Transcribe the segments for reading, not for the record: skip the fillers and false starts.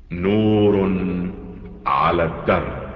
نور على الدرب.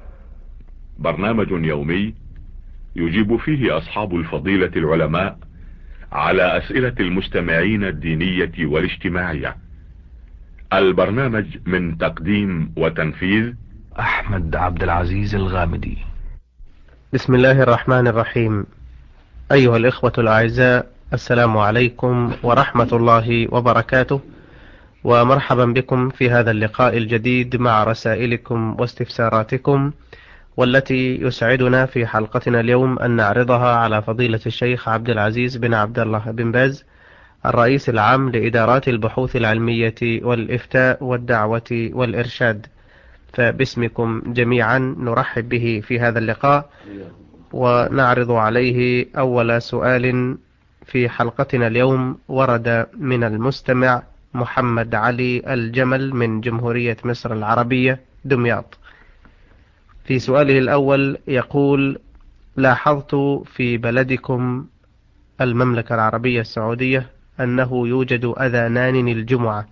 برنامج يومي يجيب فيه أصحاب الفضيلة العلماء على أسئلة المستمعين الدينية والاجتماعية. البرنامج من تقديم وتنفيذ أحمد عبد العزيز الغامدي. بسم الله الرحمن الرحيم. أيها الإخوة الأعزاء، السلام عليكم ورحمة الله وبركاته، ومرحبا بكم في هذا اللقاء الجديد مع رسائلكم واستفساراتكم، والتي يسعدنا في حلقتنا اليوم أن نعرضها على فضيلة الشيخ عبد العزيز بن عبد الله بن باز، الرئيس العام لإدارات البحوث العلمية والإفتاء والدعوة والإرشاد. فباسمكم جميعا نرحب به في هذا اللقاء، ونعرض عليه أول سؤال في حلقتنا اليوم. ورد من المستمع محمد علي الجمل من جمهورية مصر العربية دمياط. في سؤاله الأول يقول: لاحظت في بلدكم المملكة العربية السعودية أنه يوجد أذانان الجمعة،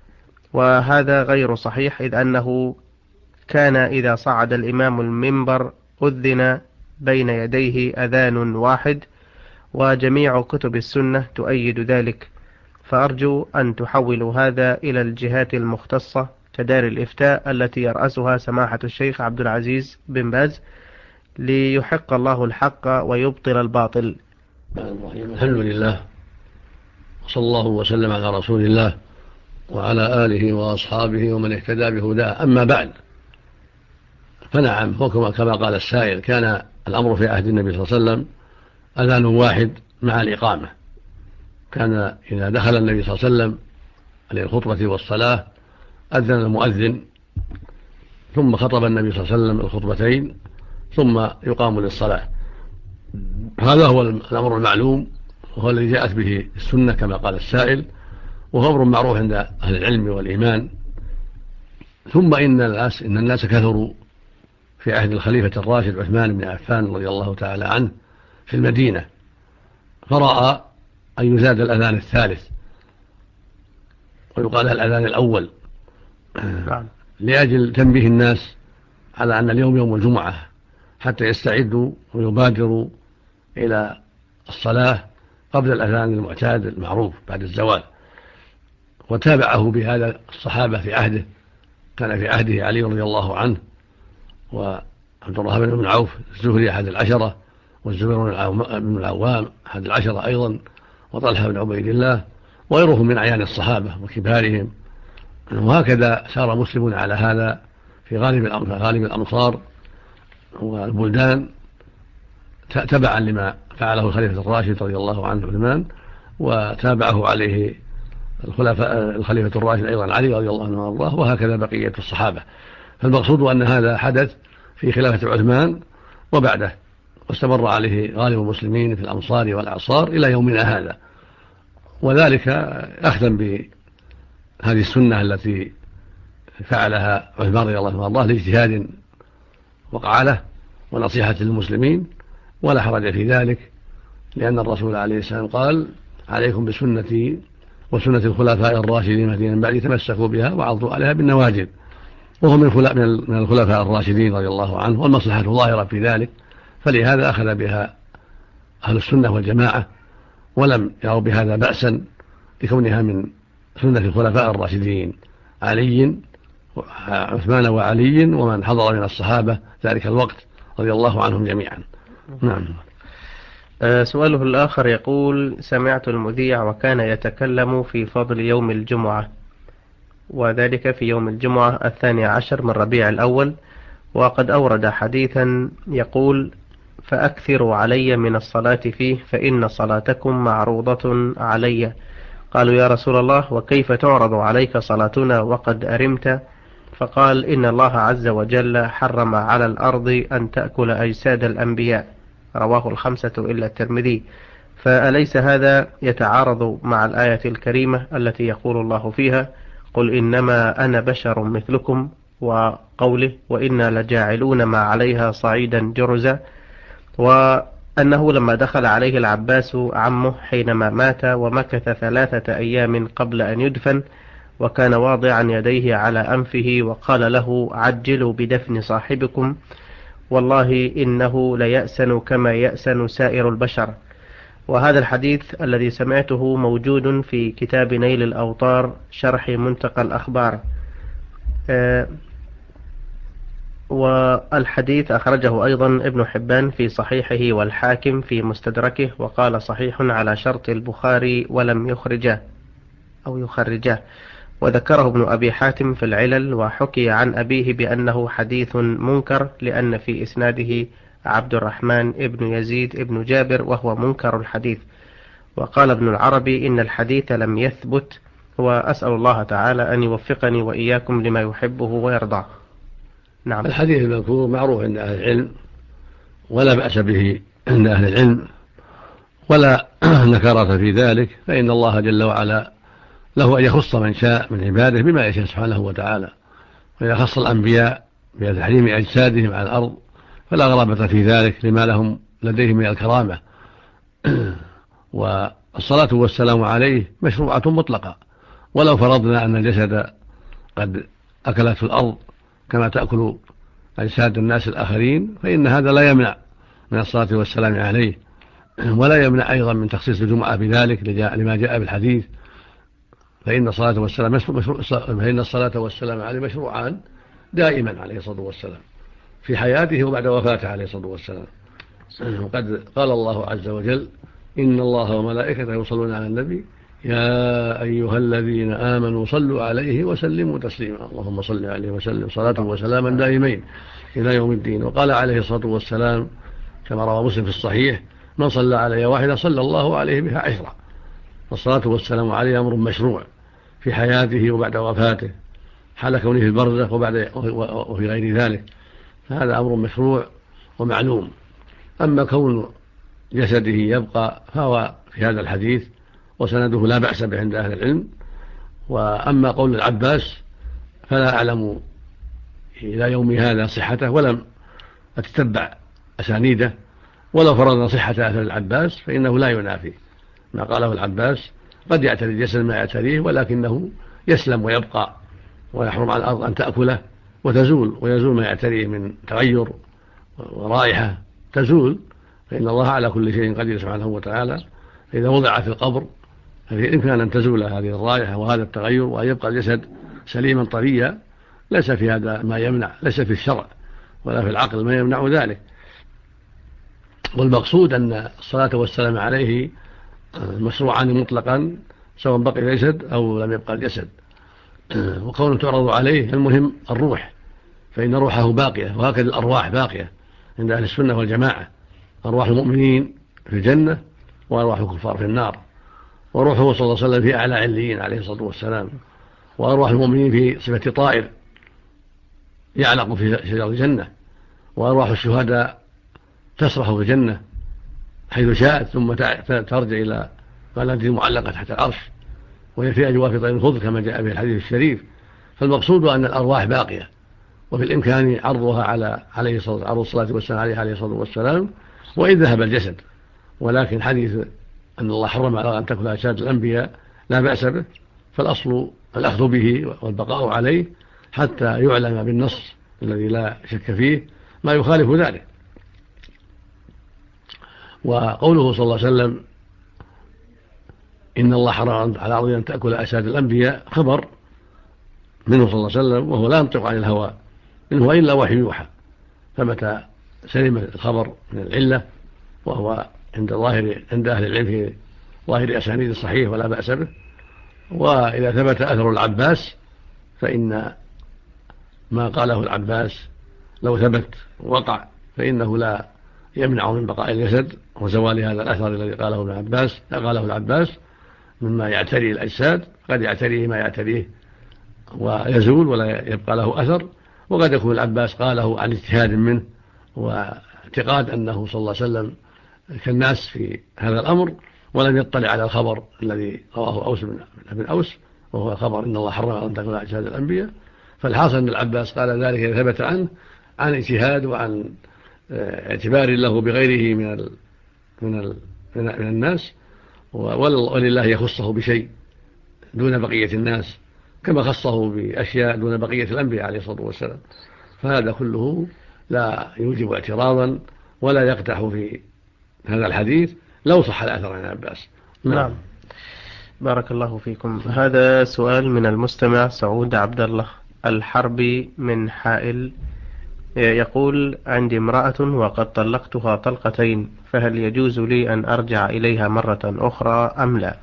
وهذا غير صحيح، إذ أنه كان إذا صعد الإمام المنبر أذن بين يديه أذان واحد، وجميع كتب السنة تؤيد ذلك. فأرجو أن تحولوا هذا إلى الجهات المختصة كدار الإفتاء التي يرأسها سماحة الشيخ عبد العزيز بن باز، ليحق الله الحق ويبطل الباطل. الحمد لله، وصلى الله وسلم على رسول الله وعلى آله وأصحابه ومن اهتدى بهداه. أما بعد، فنعم، هو كما قال السائل، كان الأمر في عهد النبي صلى الله عليه وسلم أذان واحد مع الإقامة. كان إذا دخل النبي صلى الله عليه وسلم للخطبة والصلاة أذن المؤذن، ثم خطب النبي صلى الله عليه وسلم الخطبتين، ثم يقام للصلاة. هذا هو الأمر المعلوم، وهو الذي جاءت به السنة كما قال السائل، وهو أمر معروف عند أهل العلم والإيمان. ثم إن الناس كثروا في عهد الخليفة الراشد عثمان بن عفان رضي الله تعالى عنه في المدينة، فرأى أن يزاد الأذان الثالث ويقال الأذان الأول لأجل تنبيه الناس على أن اليوم يوم الجمعة، حتى يستعدوا ويبادروا إلى الصلاة قبل الأذان المعتاد المعروف بعد الزوال. وتابعه بهذا الصحابة في عهده، كان في عهده علي رضي الله عنه، وعبد الرحمن بن عوف الزهري أحد العشرة، والزبير بن العوام أحد العشرة أيضا، وطلحة بن عبيد الله، وغيرهم من أعيان الصحابة وكبارهم. وهكذا سار مسلمون على هذا في غالب الأمصار والبلدان، تبعا لما فعله الخليفة الراشد رضي الله عنه عثمان، وتابعه عليه الخليفة الراشد أيضا علي رضي الله عنه وارضاه، وهكذا بقية الصحابة. فالمقصود أن هذا حدث في خلافة عثمان وبعده، واستمر عليه غالب المسلمين في الأمصار والأعصار إلى يومنا هذا، وذلك أخذا بهذه السنة التي فعلها عثمان رضي الله عنه وارضاه لاجتهاد وقع له ونصيحة للمسلمين، ولا حرج في ذلك، لأن الرسول عليه السلام قال: عليكم بسنتي وسنة الخلفاء الراشدين المهديين من بعد، تمسكوا بها وعضوا عليها بالنواجذ. وهو من الخلفاء الراشدين رضي الله عنه، والمصلحة ظاهرة في ذلك، فلهذا أخذ بها أهل السنة والجماعة، ولم يروا بهذا بأسا لكونها من سنة الخلفاء الراشدين عثمان وعلي ومن حضر من الصحابة ذلك الوقت رضي الله عنهم جميعا. نعم. سؤاله الآخر يقول: سمعت المذيع وكان يتكلم في فضل يوم الجمعة، وذلك في يوم الجمعة 12 من ربيع الأول، وقد أورد حديثا يقول: فأكثروا علي من الصلاة فيه فإن صلاتكم معروضة علي. قالوا: يا رسول الله، وكيف تعرض عليك صلاتنا وقد أرمت؟ فقال: إن الله عز وجل حرم على الأرض أن تأكل أجساد الأنبياء. رواه الخمسة إلا الترمذي. فأليس هذا يتعارض مع الآية الكريمة التي يقول الله فيها: قل إنما أنا بشر مثلكم، وقوله: وإنا لجاعلون ما عليها صعيدا جرزا؟ وأنه لما دخل عليه العباس عمه حينما مات ومكث 3 أيام قبل أن يدفن، وكان واضعا يديه على أنفه وقال له: عجلوا بدفن صاحبكم، والله إنه ليأسن كما يأسن سائر البشر. وهذا الحديث الذي سمعته موجود في كتاب نيل الأوطار شرح منتقى الأخبار. والحديث أخرجه أيضا ابن حبان في صحيحه والحاكم في مستدركه، وقال صحيح على شرط البخاري ولم يخرجه. وذكره ابن أبي حاتم في العلل، وحكي عن أبيه بأنه حديث منكر، لأن في إسناده عبد الرحمن ابن يزيد ابن جابر وهو منكر الحديث. وقال ابن العربي إن الحديث لم يثبت، وأسأل الله تعالى أن يوفقني وإياكم لما يحبه ويرضاه. نعم. الحديث المذكور معروف عند أهل العلم ولا بأس به عند أهل العلم، ولا نكرة في ذلك، فإن الله جل وعلا له أن يخص من شاء من عباده بما يشاء سبحانه وتعالى. وإذا خص الأنبياء بتحريم أجسادهم على الأرض فلا غرابة في ذلك لما لهم لديهم من الكرامة. والصلاة والسلام عليه مشروعة مطلقة، ولو فرضنا أن الجسد قد أكلته الأرض كما تأكل أجساد الناس الآخرين، فإن هذا لا يمنع من الصلاة والسلام عليه، ولا يمنع أيضا من تخصيص الجمعة بذلك لما جاء بالحديث. فإن الصلاة والسلام عليه مشروعان دائما عليه الصلاة والسلام في حياته وبعد وفاته عليه الصلاة والسلام. وقد قال الله عز وجل: إن الله وملائكته يصلون على النبي يا أيها الذين آمنوا صلوا عليه وسلموا تسليما. اللهم صل عليه وسلم صلاة وسلاما دائمين إلى يوم الدين. وقال عليه الصلاة والسلام كما روى مسلم في الصحيح: من صلى علي واحدة صلى الله عليه بها 10. والصلاة والسلام عليه أمر مشروع في حياته وبعد وفاته، حال كونه في البرزخ وفي غير ذلك، فهذا أمر مشروع ومعلوم. أما كون جسده يبقى فهو في هذا الحديث وسنده لا بأس به عند أهل العلم. وأما قول العباس فلا أعلم إلى يوم هذا صحته، ولم أتتبع أسانيده، ولو فرضنا صحة أثر العباس فإنه لا ينافي ما قاله العباس. قد يعتري الجسد ما يعتريه، ولكنه يسلم ويبقى، ويحرم على الأرض أن تأكله ويزول ما يعتريه من تغير ورائحة تزول، فإن الله على كل شيء قدير سبحانه وتعالى. إذا وضع في القبر ففي إمكان أن تزول هذه الرائحة وهذا التغير وأن يبقى الجسد سليما طريا. ليس في هذا ما يمنع، ليس في الشرع ولا في العقل ما يمنع ذلك. والمقصود أن الصلاة والسلام عليه مشروعان مطلقا سواء بقي الجسد أو لم يبقى الجسد. وكونه تعرض عليه المهم الروح، فإن روحه باقية، وهكذا الأرواح باقية عند أهل السنة والجماعة. أرواح المؤمنين في الجنة وأرواح الكفار في النار، وروحه صلى الله عليه وسلم في أعلى عليين عليه الصلاة والسلام، وأرواح المؤمنين في صفة طائر يعلق في شجر الجنة، وأرواح الشهداء تسرح في الجنة حيث شاءت ثم ترجع إلى قلادة معلقة تحت العرش، وهي في أجواف طير الخضر كما جاء في الحديث الشريف. فالمقصود أن الأرواح باقية، وفي الإمكان عرضها عليه عرض الصلاة والسلام عليه الصلاة والسلام وإن ذهب الجسد. ولكن حديث أن الله حرم على أن تأكل أجساد الأنبياء لا بأس به، فالأصل الأخذ به والبقاء عليه حتى يعلم بالنص الذي لا شك فيه ما يخالف ذلك. وقوله صلى الله عليه وسلم إن الله حرم على الأرض أن تأكل أجساد الأنبياء خبر منه صلى الله عليه وسلم، وهو لا ينطق عن الهوى إن هو إلا وحي يوحى، فمتى سلم الخبر من العلة وهو عند أهل العلم في ظاهر أسانيد الصحيح ولا بأس به. وإذا ثبت أثر العباس فإن ما قاله العباس لو ثبت وقع فإنه لا يمنع من بقاء الجسد وزوال هذا الأثر الذي قاله العباس مما يعتري الأجساد. قد يعتريه ما يعتريه ويزول ولا يبقى له أثر، وقد يكون العباس قاله عن اجتهاد منه واعتقاد أنه صلى الله عليه وسلم كالناس في هذا الأمر، ولم يطلع على الخبر الذي رواه أوس بن أوس وهو خبر إن الله حرم أن تأكل أجساد الأنبياء. فالحاصل أن العباس قال ذلك إذا ثبت عنه عن اجتهاد وعن اعتبار له بغيره من الناس، ولله يخصه بشيء دون بقية الناس، كما خصه بأشياء دون بقية الأنبياء عليه الصلاة والسلام. فهذا كله لا يوجب اعتراضا ولا يقدح في هذا الحديث لو صح الأثر عن عباس. نعم. بارك الله فيكم. هذا سؤال من المستمع سعود عبد الله الحربي من حائل، يقول: عندي امرأة وقد طلقتها طلقتين، فهل يجوز لي أن أرجع إليها مرة أخرى أم لا؟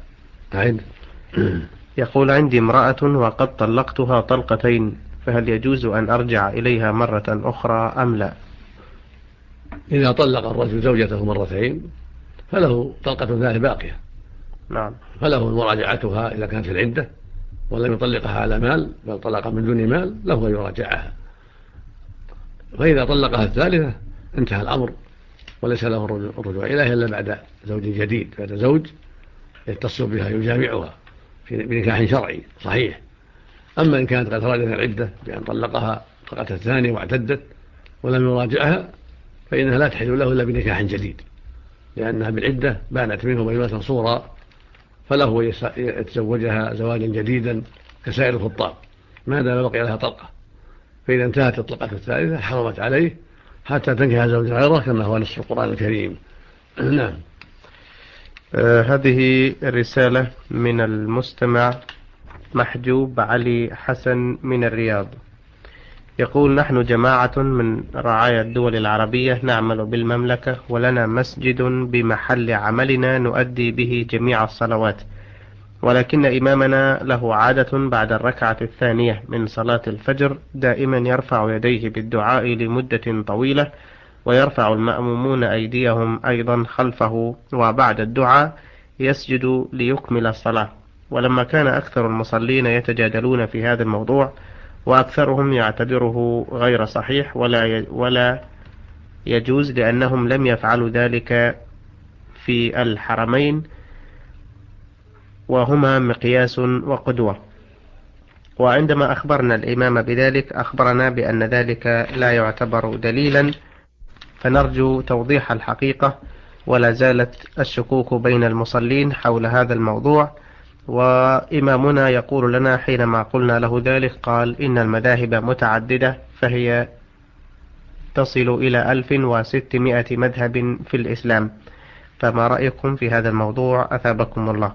يقول: عندي امرأة وقد طلقتها طلقتين، فهل يجوز أن أرجع إليها مرة أخرى أم لا؟ إذا طلق الرجل زوجته مرتين فله طلقة ثانية باقية. نعم. فله مراجعتها إذا كانت في العدة ولم يطلقها على مال بل طلقها من دون مال، له أن يراجعها. فإذا طلقها الثالثة انتهى الأمر وليس له الرجوع إليها إلا بعد زوج جديد، بعد زوج يتصل بها يجامعها بنكاح شرعي صحيح. أما إن كانت قد خرجت العدة بأن طلقها طلقة الثانية واعتدت ولم يراجعها فإنها لا تحل له إلا بنكاح جديد، لأنها بالعدة بانت منه بينة صورا، فله يتزوجها زواجا جديدا كسائر الخطاب ما دام بقي لها طلقة. فإذا انتهت الطلقة الثالثة حرمت عليه حتى تنكح زوجا غيره كما هو نص القرآن الكريم. نعم. هذه الرسالة من المستمع محجوب علي حسن من الرياض، يقول: نحن جماعة من رعايا الدول العربية نعمل بالمملكة، ولنا مسجد بمحل عملنا نؤدي به جميع الصلوات، ولكن إمامنا له عادة بعد الركعة الثانية من صلاة الفجر دائما يرفع يديه بالدعاء لمدة طويلة، ويرفع المأمومون أيديهم أيضا خلفه، وبعد الدعاء يسجد ليكمل الصلاة. ولما كان أكثر المصلين يتجادلون في هذا الموضوع، وأكثرهم يعتبره غير صحيح ولا يجوز، لأنهم لم يفعلوا ذلك في الحرمين وهما مقياس وقدوة، وعندما أخبرنا الإمام بذلك أخبرنا بأن ذلك لا يعتبر دليلا، فنرجو توضيح الحقيقة. ولا زالت الشكوك بين المصلين حول هذا الموضوع، وإمامنا يقول لنا حينما قلنا له ذلك قال: إن المذاهب متعددة، فهي تصل إلى 1600 مذهب في الإسلام، فما رأيكم في هذا الموضوع أثابكم الله؟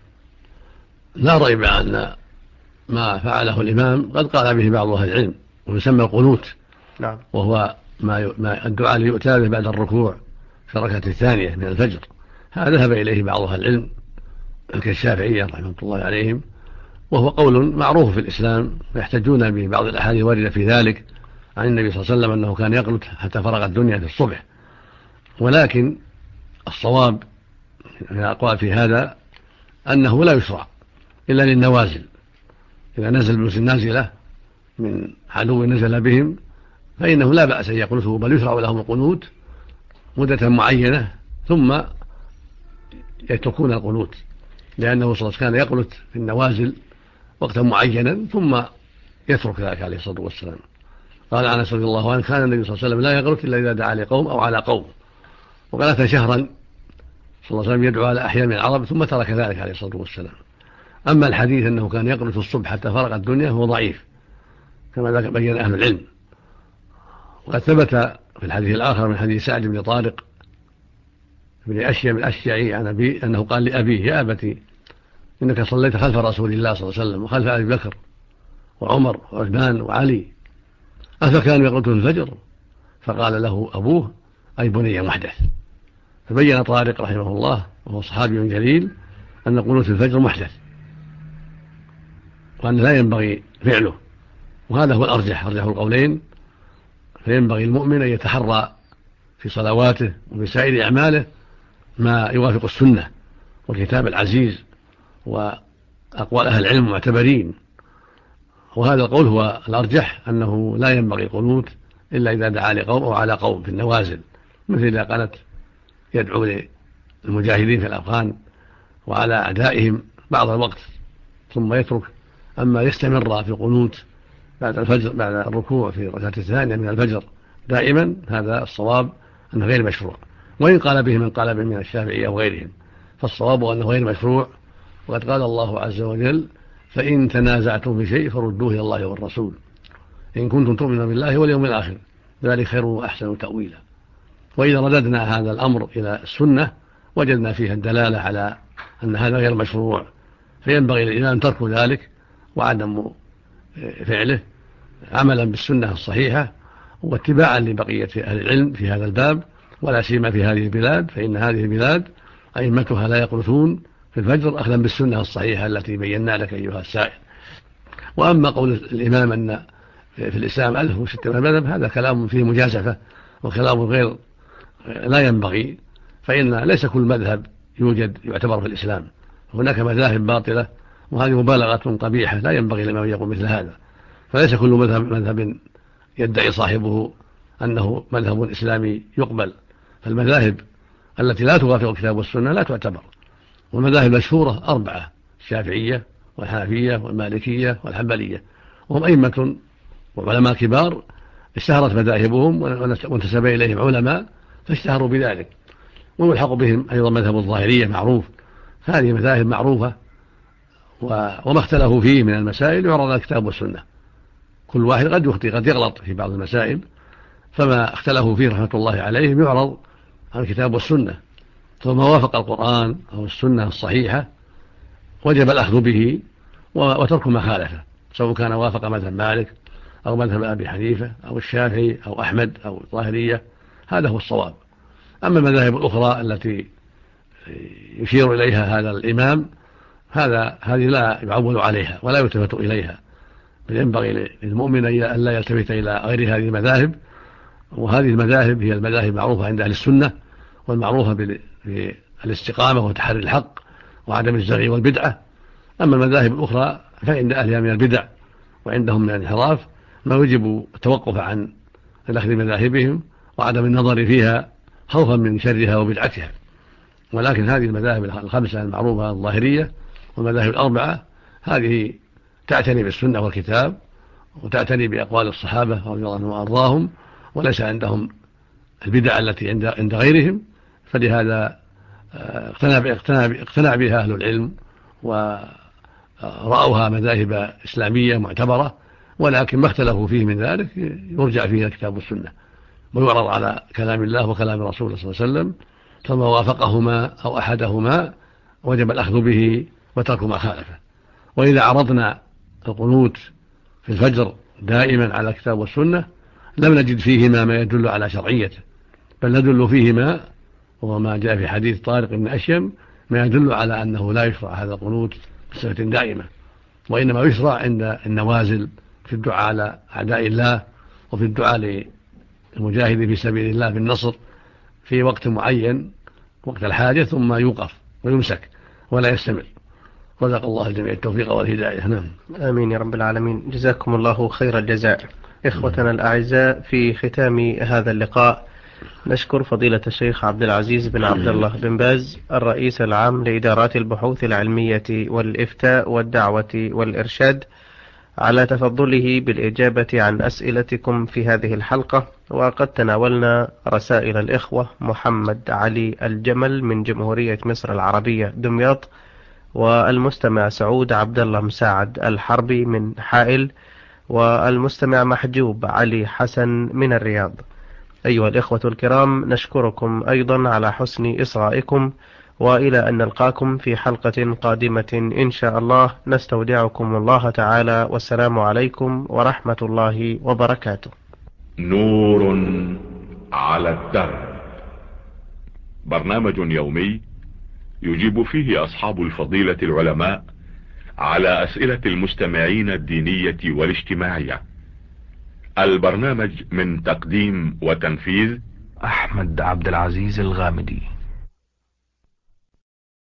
لا ريب أن ما فعله الإمام قد قال به بعض أهل العلم ويسمى القنوت. نعم. وهو ما الدعاء ليؤتى به بعد الركوع في الركعة الثانية من الفجر. هذا ذهب إليه بعض أهل العلم كالشافعية رحمة الله عليهم، وهو قول معروف في الإسلام، ويحتجون ببعض الأحاديث واردة في ذلك عن النبي صلى الله عليه وسلم أنه كان يقنت حتى فرغ الدنيا في الصبح. ولكن الصواب من الأقوال في هذا أنه لا يشرع إلا للنوازل. إذا نزل المسلم نازلة من عدو نزل بهم فإنه لا بأس أن يقنته، بل يشرع لهم القنوت مدة معينة ثم يتركون القنوت، لأنه صلى الله عليه وسلم كان يقنت في النوازل وقتا معينا ثم يترك ذلك عليه الصلاة والسلام. قال أنس رضي الله عنه: كان النبي صلى الله عليه وسلم لا يقنت إلا إذا دعا لقوم أو على قوم، وقالت شهرا صلى الله عليه وسلم يدعو على أحياء من العرب ثم ترك ذلك عليه الصلاة والسلام. أما الحديث أنه كان يقنت الصبح حتى فرغ الدنيا هو ضعيف كما بين أهل العلم. وقد ثبت في الحديث الآخر من حديث سعد بن طارق بن أشيم الأشجعي عن أبي أنه قال لأبيه: يا أبتي إنك صليت خلف رسول الله صلى الله عليه وسلم وخلف أبي بكر وعمر وعثمان وعلي، أفكانوا يقنتون الفجر؟ فقال له أبوه: أي بني محدث. فبين طارق رحمه الله وهو صحابي جليل أن قنوت الفجر محدث وأن لا ينبغي فعله، وهذا هو الأرجح القولين. فينبغي المؤمن أن يتحرى في صلواته وفي سائر أعماله ما يوافق السنة والكتاب العزيز وأقوال أهل العلم المعتبرين. وهذا القول هو الأرجح، أنه لا ينبغي القنوت إلا إذا دعا لقوم أو على قوم في النوازل، مثل إذا كانت يدعو للمجاهدين في الأفغان وعلى أعدائهم بعض الوقت ثم يترك. أما يستمر في القنوت بعد الفجر بعد الركوع في الركعة الثانية من الفجر دائما، هذا الصواب أنه غير مشروع. وإن قال به من قال به من الشافعية وغيرهم، فالصواب أنه غير مشروع. وقد قال الله عز وجل: فإن تنازعتم في شيء فردوه إلى الله والرسول إن كنتم تؤمنون بالله واليوم الآخر ذلك خير وأحسن تأويلا. وإذا رددنا هذا الأمر إلى السنة وجدنا فيها الدلالة على أن هذا غير مشروع، فينبغي للإمام ترك ذلك وعدم فعله عملا بالسنة الصحيحة واتباعا لبقية أهل العلم في هذا الباب، ولا سيما في هذه البلاد، فإن هذه البلاد أئمتها لا يقنطون في الفجر أخذا بالسنة الصحيحة التي بينا لك أيها السائل. وأما قول الإمام أن في الإسلام 1600 مذهب هذا كلام فيه مجازفة وكلام غير لا ينبغي، فإن ليس كل مذهب يوجد يعتبر في الإسلام، هناك مذاهب باطلة وهذه مبالغة قبيحة لا ينبغي لمن يقول مثل هذا. فليس كل مذهب يدعي صاحبه أنه مذهب إسلامي يقبل، فالمذاهب التي لا توافق الكتاب والسنة لا تعتبر. والمذاهب المشهورة 4، الشافعية والحنفية والمالكية والحنبلية، وهم أئمة وعلماء كبار اشتهرت مذاهبهم وانتسب إليهم علماء فاشتهروا بذلك. ويلحق بهم أيضا مذهب الظاهرية معروف. هذه مذاهب معروفة وما اختلفوا فيه من المسائل يعرض على الكتاب والسنة. كل واحد قد يخطئ قد يغلط في بعض المسائل، فما اختلفوا فيه رحمة الله عليهم يعرض على الكتاب والسنة، فما وافق القرآن أو السنة الصحيحة وجب الأخذ به وترك ما خالفه، سواء كان وافق مذهب مالك أو مذهب أبي حنيفة أو الشافعي أو أحمد أو الظاهرية، هذا هو الصواب. أما المذاهب الأخرى التي يشير إليها هذا الإمام هذه لا يعول عليها ولا يلتفت إليها، بل ينبغي للمؤمن أن لا يلتفت إلى غير هذه المذاهب. وهذه المذاهب هي المذاهب المعروفة عند أهل السنة والمعروفة بالاستقامة وتحري الحق وعدم الزغي والبدعة. أما المذاهب الأخرى فإن أهلها من البدع وعندهم من الانحراف ما يجب التوقف عن الأخذ بمذاهبهم وعدم النظر فيها خوفا من شرها وبدعتها. ولكن هذه المذاهب الخمسة المعروفة الظاهرية والمذاهب ال4 هذه تعتني بالسنة والكتاب وتعتني بأقوال الصحابة رضي الله عنهم وأرضاهم، وليس عندهم البدع التي عند غيرهم. فلهذا اقتنع بها أهل العلم ورأوها مذاهب إسلامية معتبرة، ولكن ما اختلفوا فيه من ذلك يرجع فيه الكتاب والسنة ويعرض على كلام الله وكلام رسوله صلى الله عليه وسلم، فما وافقهما أو أحدهما وجب الأخذ به وترك ما خالفه. وإذا عرضنا القنوت في الفجر دائما على الكتاب والسنة لم نجد فيهما ما يدل على شرعيته، بل ندل فيهما وما جاء في حديث طارق بن أشيم ما يدل على أنه لا يشرع هذا القنوت بصفة دائمة، وإنما يشرع عند النوازل في الدعاء على أعداء الله وفي الدعاء للمجاهد في سبيل الله بالنصر في وقت معين وقت الحاجة، ثم يوقف ويمسك ولا يستمر. رزق الله الجميع التوفيق والهداية. نعم. آمين يا رب العالمين. جزاكم الله خير الجزاء. إخوتنا الأعزاء، في ختام هذا اللقاء نشكر فضيلة الشيخ عبد العزيز بن عبد الله بن باز الرئيس العام لإدارات البحوث العلمية والإفتاء والدعوة والإرشاد على تفضله بالإجابة عن أسئلتكم في هذه الحلقة. وقد تناولنا رسائل الإخوة محمد علي الجمل من جمهورية مصر العربية دمياط، والمستمع سعود عبد الله مساعد الحربي من حائل، والمستمع محجوب علي حسن من الرياض. أيها الإخوة الكرام، نشكركم أيضا على حسن إصغائكم، وإلى أن نلقاكم في حلقة قادمة إن شاء الله، نستودعكم الله تعالى، والسلام عليكم ورحمة الله وبركاته. نور على الدرب، برنامج يومي يجيب فيه أصحاب الفضيلة العلماء على أسئلة المستمعين الدينية والاجتماعية. البرنامج من تقديم وتنفيذ أحمد عبد العزيز الغامدي.